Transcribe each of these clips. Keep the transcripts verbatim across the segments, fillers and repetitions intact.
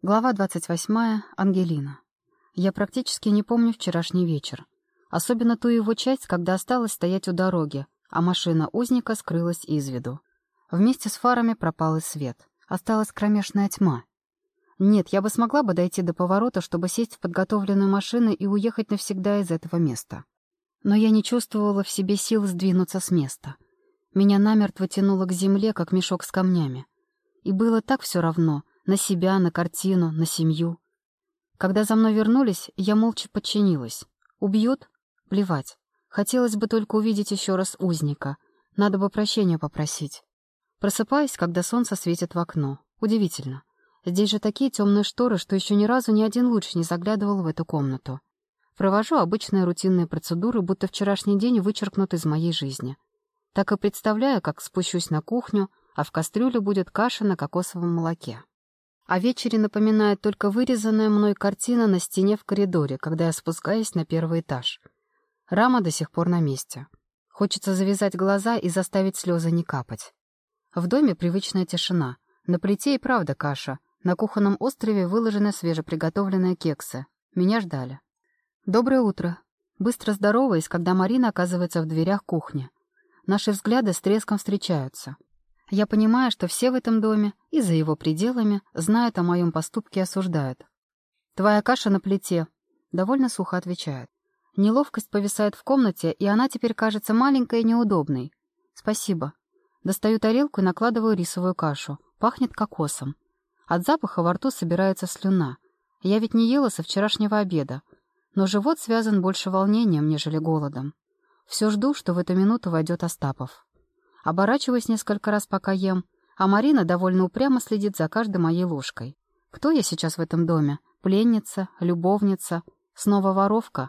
Глава двадцать восьмая. Ангелина. Я практически не помню вчерашний вечер. Особенно ту его часть, когда осталось стоять у дороги, а машина узника скрылась из виду. Вместе с фарами пропал и свет. Осталась кромешная тьма. Нет, я бы смогла бы дойти до поворота, чтобы сесть в подготовленную машину и уехать навсегда из этого места. Но я не чувствовала в себе сил сдвинуться с места. Меня намертво тянуло к земле, как мешок с камнями. И было так все равно — на себя, на картину, на семью. Когда за мной вернулись, я молча подчинилась. Убьют? Плевать. Хотелось бы только увидеть еще раз узника. Надо бы прощения попросить. Просыпаюсь, когда солнце светит в окно. Удивительно. Здесь же такие темные шторы, что еще ни разу ни один луч не заглядывал в эту комнату. Провожу обычные рутинные процедуры, будто вчерашний день вычеркнут из моей жизни. Так и представляю, как спущусь на кухню, а в кастрюле будет каша на кокосовом молоке. О вечере напоминает только вырезанная мной картина на стене в коридоре, когда я спускаюсь на первый этаж. Рама до сих пор на месте. Хочется завязать глаза и заставить слезы не капать. В доме привычная тишина. На плите и правда каша. На кухонном острове выложены свежеприготовленные кексы. Меня ждали. «Доброе утро». Быстро здороваюсь, когда Марина оказывается в дверях кухни. Наши взгляды с треском встречаются. Я понимаю, что все в этом доме и за его пределами знают о моем поступке и осуждают. «Твоя каша на плите», — довольно сухо отвечает. Неловкость повисает в комнате, и она теперь кажется маленькой и неудобной. «Спасибо». Достаю тарелку и накладываю рисовую кашу. Пахнет кокосом. От запаха во рту собирается слюна. Я ведь не ела со вчерашнего обеда. Но живот связан больше волнением, нежели голодом. Все жду, что в эту минуту войдет Остапов. Оборачиваюсь несколько раз, пока ем, а Марина довольно упрямо следит за каждой моей ложкой. Кто я сейчас в этом доме? Пленница? Любовница? Снова воровка?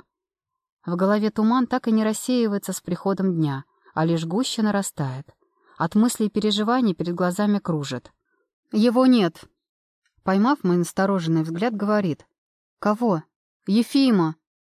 В голове туман так и не рассеивается с приходом дня, а лишь гуще нарастает. От мыслей и переживаний перед глазами кружит. «Его нет!» Поймав мой настороженный взгляд, говорит. «Кого?» «Ефима!»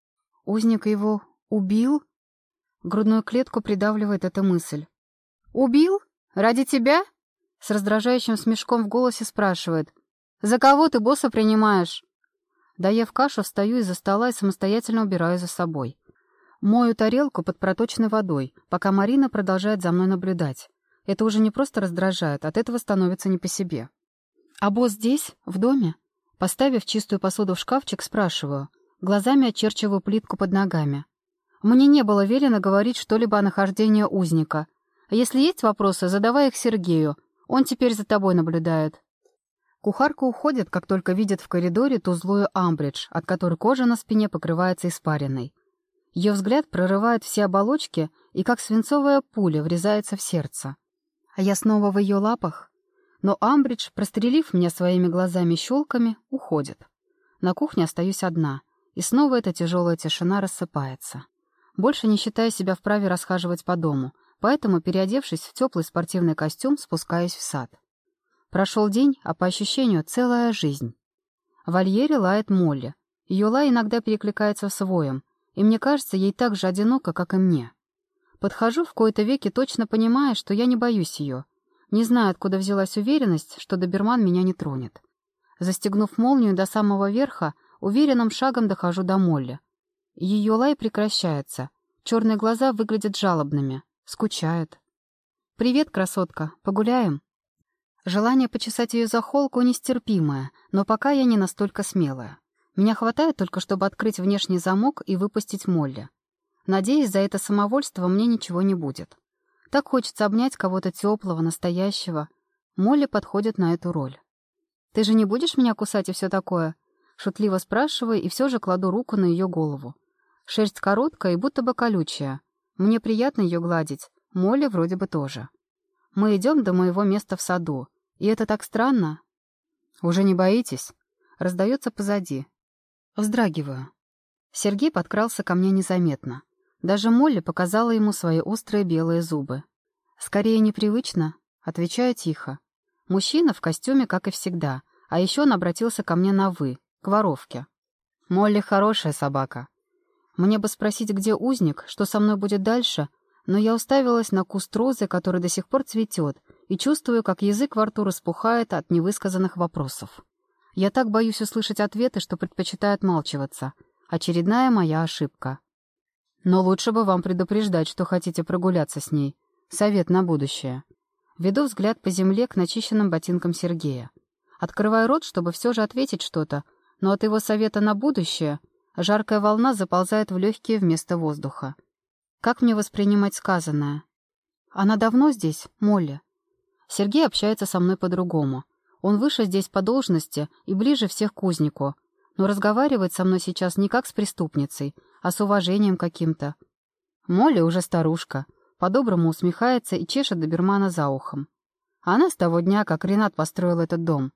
«Узник его убил?» Грудную клетку придавливает эта мысль. «Убил? Ради тебя?» С раздражающим смешком в голосе спрашивает. «За кого ты босса принимаешь?» Доев кашу, встаю из-за стола и самостоятельно убираю за собой. Мою тарелку под проточной водой, пока Марина продолжает за мной наблюдать. Это уже не просто раздражает, от этого становится не по себе. «А босс здесь? В доме?» Поставив чистую посуду в шкафчик, спрашиваю. Глазами очерчиваю плитку под ногами. Мне не было велено говорить что-либо о нахождении узника. Если есть вопросы, задавай их Сергею. Он теперь за тобой наблюдает. Кухарка уходит, как только видит в коридоре ту злую Амбридж, от которой кожа на спине покрывается испариной. Ее взгляд прорывает все оболочки и, как свинцовая пуля, врезается в сердце. А я снова в ее лапах. Но Амбридж, прострелив меня своими глазами-щелками, уходит. На кухне остаюсь одна, и снова эта тяжелая тишина рассыпается. Больше не считаю себя вправе расхаживать по дому, поэтому, переодевшись в теплый спортивный костюм, спускаюсь в сад. Прошел день, а по ощущению целая жизнь. В вольере лает Молли. Ее лай иногда перекликается с воем, и мне кажется, ей так же одиноко, как и мне. Подхожу в кои-то веки, точно понимая, что я не боюсь ее. Не знаю, откуда взялась уверенность, что доберман меня не тронет. Застегнув молнию до самого верха, уверенным шагом дохожу до Молли. Ее лай прекращается. Черные глаза выглядят жалобными. Скучает. «Привет, красотка. Погуляем?» Желание почесать ее за холку нестерпимое, но пока я не настолько смелая. Меня хватает только, чтобы открыть внешний замок и выпустить Молли. Надеюсь, за это самовольство мне ничего не будет. Так хочется обнять кого-то теплого, настоящего. Молли подходит на эту роль. «Ты же не будешь меня кусать и все такое?» Шутливо спрашиваю и все же кладу руку на ее голову. Шерсть короткая и будто бы колючая. Мне приятно ее гладить, Молли вроде бы тоже. Мы идем до моего места в саду, и это так странно. «Уже не боитесь?» Раздается позади. Вздрагиваю. Сергей подкрался ко мне незаметно. Даже Молли показала ему свои острые белые зубы. «Скорее непривычно», — отвечаю тихо. Мужчина в костюме, как и всегда, а еще он обратился ко мне на «вы», к воровке. «Молли хорошая собака». Мне бы спросить, где узник, что со мной будет дальше, но я уставилась на куст розы, который до сих пор цветет, и чувствую, как язык во рту распухает от невысказанных вопросов. Я так боюсь услышать ответы, что предпочитаю отмалчиваться. Очередная моя ошибка. Но лучше бы вам предупреждать, что хотите прогуляться с ней. Совет на будущее. Веду взгляд по земле к начищенным ботинкам Сергея. Открываю рот, чтобы все же ответить что-то, но от его совета на будущее жаркая волна заползает в легкие вместо воздуха. Как мне воспринимать сказанное? Она давно здесь, Молли? Сергей общается со мной по-другому. Он выше здесь по должности и ближе всех к узнику, но разговаривает со мной сейчас не как с преступницей, а с уважением каким-то. Молли уже старушка, по-доброму усмехается и чешет добермана за ухом. Она с того дня, как Ренат построил этот дом.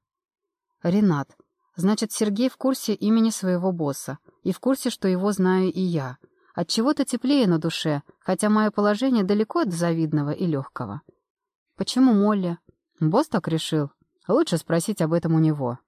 Ренат. Значит, Сергей в курсе имени своего босса, и в курсе, что его знаю и я. Отчего-то теплее на душе, хотя мое положение далеко от завидного и легкого. Почему Молли? Босс так решил. Лучше спросить об этом у него.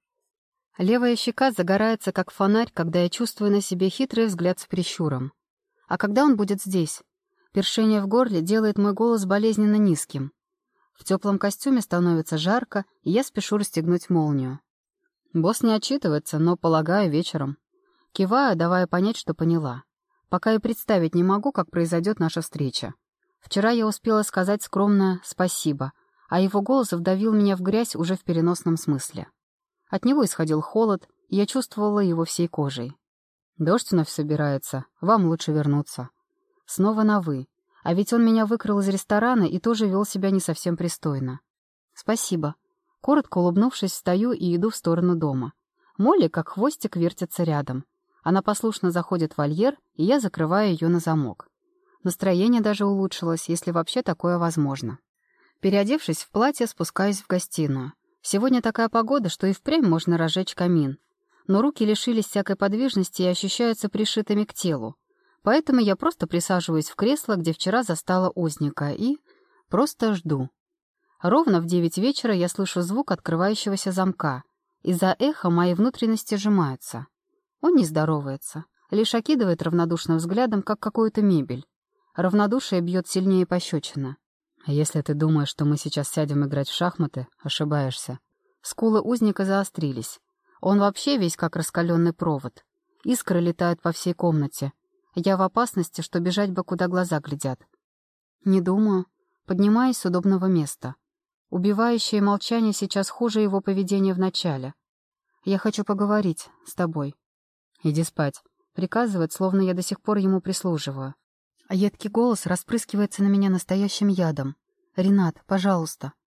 Левая щека загорается, как фонарь, когда я чувствую на себе хитрый взгляд с прищуром. А когда он будет здесь? Першение в горле делает мой голос болезненно низким. В теплом костюме становится жарко, и я спешу расстегнуть молнию. Босс не отчитывается, но, полагаю, вечером. Киваю, давая понять, что поняла. Пока и представить не могу, как произойдет наша встреча. Вчера я успела сказать скромное «спасибо», а его голос вдавил меня в грязь уже в переносном смысле. От него исходил холод, и я чувствовала его всей кожей. «Дождь вновь собирается, вам лучше вернуться». Снова на «вы», а ведь он меня выкрал из ресторана и тоже вел себя не совсем пристойно. «Спасибо». Коротко улыбнувшись, встаю и иду в сторону дома. Молли, как хвостик, вертится рядом. Она послушно заходит в вольер, и я закрываю ее на замок. Настроение даже улучшилось, если вообще такое возможно. Переодевшись в платье, спускаюсь в гостиную. Сегодня такая погода, что и впрямь можно разжечь камин. Но руки лишились всякой подвижности и ощущаются пришитыми к телу. Поэтому я просто присаживаюсь в кресло, где вчера застала узника, и просто жду. Ровно в девять вечера я слышу звук открывающегося замка. Из-за эха мои внутренности сжимаются. Он не здоровается, лишь окидывает равнодушным взглядом, как какую-то мебель. Равнодушие бьет сильнее пощечина. «Если ты думаешь, что мы сейчас сядем играть в шахматы, ошибаешься». Скулы узника заострились. Он вообще весь как раскаленный провод. Искры летают по всей комнате. Я в опасности, что бежать бы, куда глаза глядят. Не думаю. Поднимаюсь с удобного места. Убивающее молчание сейчас хуже его поведения в начале. Я хочу поговорить с тобой. Иди спать. Приказывает, словно я до сих пор ему прислуживаю. А едкий голос распрыскивается на меня настоящим ядом. «Ренат, пожалуйста».